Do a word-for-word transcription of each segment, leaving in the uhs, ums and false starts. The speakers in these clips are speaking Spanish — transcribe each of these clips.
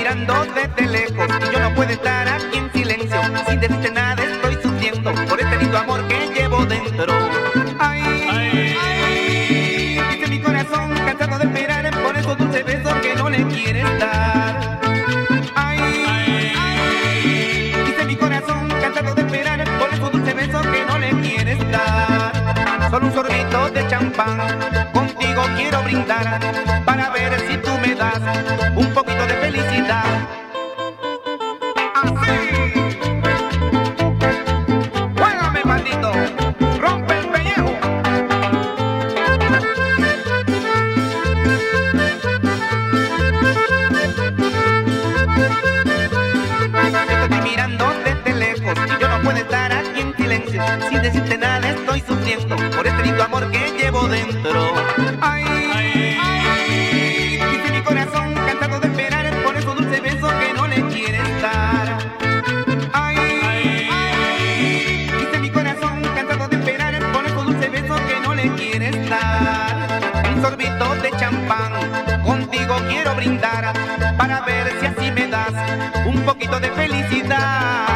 mirando desde lejos y yo no puedo estar aquí en silencio. Sin decirte nada estoy sufriendo por este lindo amor que llevo dentro. Ay, ay, ay, dice mi corazón cansado de esperar por esos dulces besos que no le quieres dar. Ay, ay, ay, dice mi corazón cansado de esperar por esos dulces besos que no le quieres dar. Solo un sorbito de champán contigo quiero brindar para ver si tú me das un poquito de felicidad. Así. Juégame, maldito. Rompe el pellejo. Yo te estoy mirando desde lejos y yo no puedo estar aquí en silencio. Sin decirte nada estoy sufriendo por este lindo amor que llevo dentro. Ay, ay, ay, dice mi corazón cansado de esperar por esos dulces besos que no le quieres dar. Ay, ay, ay, dice mi corazón cansado de esperar por esos dulces besos que no le quieres dar. Un sorbito de champán contigo quiero brindar para ver si así me das un poquito de felicidad.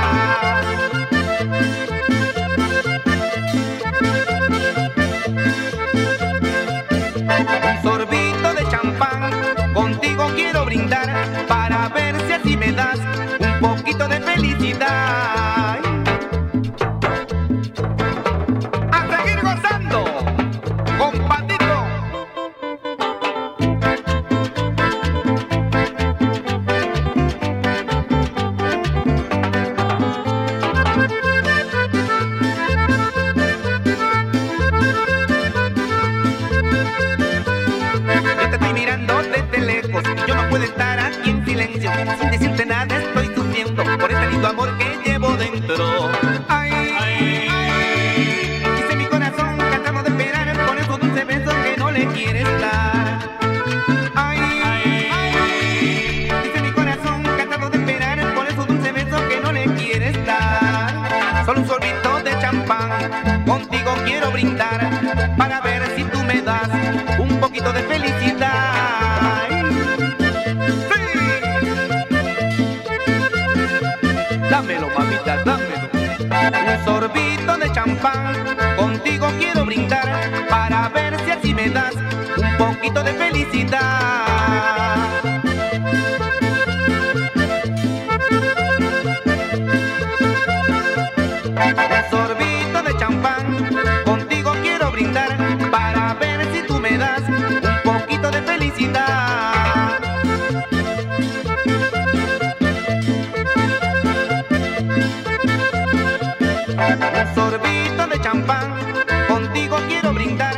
Un sorbito de champán contigo quiero brindar para ver si así me das un poquito de felicidad. A seguir gozando, compadito. Yo no puedo estar aquí en silencio. Sin decirte nada estoy sufriendo por este lindo amor que llevo dentro. Ay, ay, ay, dice mi corazón cansado de esperar por esos dulces besos que no le quieres dar. Ay, ay, ay, dice mi corazón cansado de esperar por esos dulces besos que no le quieres dar. Solo un sorbito de champán contigo quiero brindar para ver si tú me das un poquito de felicidad. Dámelo, mamita, dámelo. Un sorbito de champán contigo quiero brindar para ver si así me das un poquito de felicidad. Un sorbito de champán contigo quiero brindar para ver si tú me das un poquito de felicidad. Un sorbito de champán contigo quiero brindar